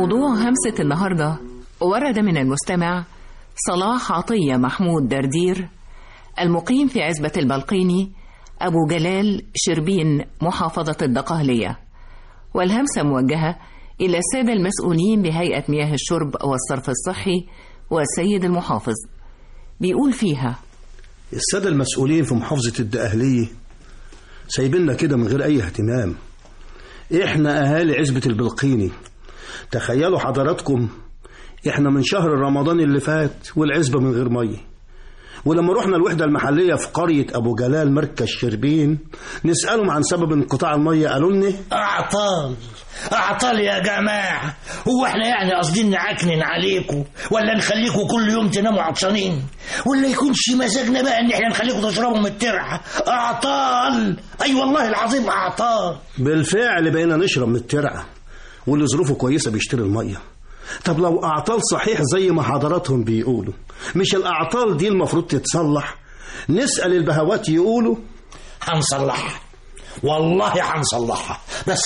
موضوع همسة النهاردة ورد من المستمع صلاح عطية محمود دردير، المقيم في عزبة البلقيني، أبو جلال، شربين، محافظة الدقهلية. والهمسة موجهة إلى السادة المسؤولين بهيئة مياه الشرب والصرف الصحي والسيد المحافظ. بيقول فيها: السادة المسؤولين في محافظة الدقهلية سايبيننا كده من غير أي اهتمام. إحنا أهالي عزبة البلقيني، تخيلوا حضراتكم إحنا من شهر رمضان اللي فات والعزبة من غير مية، ولما رحنا الوحدة المحلية في قرية أبو جلال مركز شربين نسألهم عن سبب انقطاع المية قالوا لنا أعطال يا جماعة. هو احنا يعني قصدين نعكنن عليكم ولا نخليكم كل يوم تناموا عطشانين، ولا يكونش مزاجنا بقى ان احنا نخليكم تشربوا من الترعة؟ أعطال، أي والله العظيم أعطال. بالفعل بقينا نشرب من الترعة، واللي ظروفه كويسة بيشتري المية. طب لو أعطال صحيح زي ما حضراتهم بيقولوا، مش الأعطال دي المفروض تتصلح؟ نسأل البهوات يقولوا هنصلحها، والله هنصلحها، بس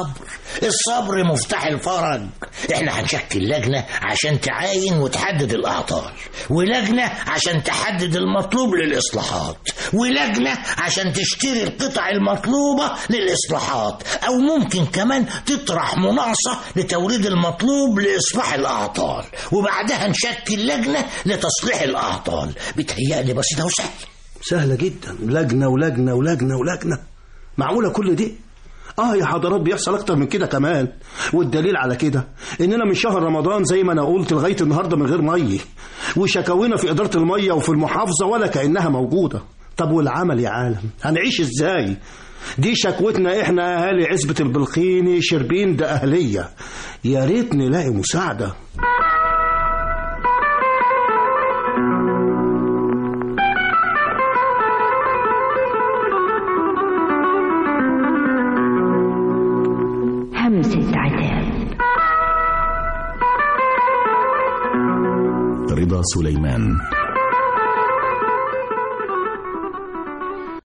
الصبر مفتاح الفرج. احنا هنشكل لجنة عشان تعاين وتحدد الأعطال، ولجنة عشان تحدد المطلوب للإصلاحات، ولجنة عشان تشتري القطع المطلوبة للإصلاحات، أو ممكن كمان تطرح مناقصة لتوريد المطلوب لإصلاح الأعطال، وبعدها نشكل لجنة لتصليح الأعطال. بتهيألي بسيطة وسهلة. سهلة جدا، لجنة ولجنة ولجنة ولجنة، معقولة كل دي؟ يا حضرات بيحصل اكتر من كده كمان. والدليل على كده اننا من شهر رمضان زي ما انا قلت لغاية النهاردة من غير مية، وشكاوينا في إدارة المية وفي المحافظة ولا كأنها موجودة. طب والعمل يا عالم هنعيش ازاي؟ دي شكوتنا احنا اهالي عزبة البلقيني شربين دقهلية، يا ريت نلاقي مساعدة. همسة عتاب. رضا سليمان.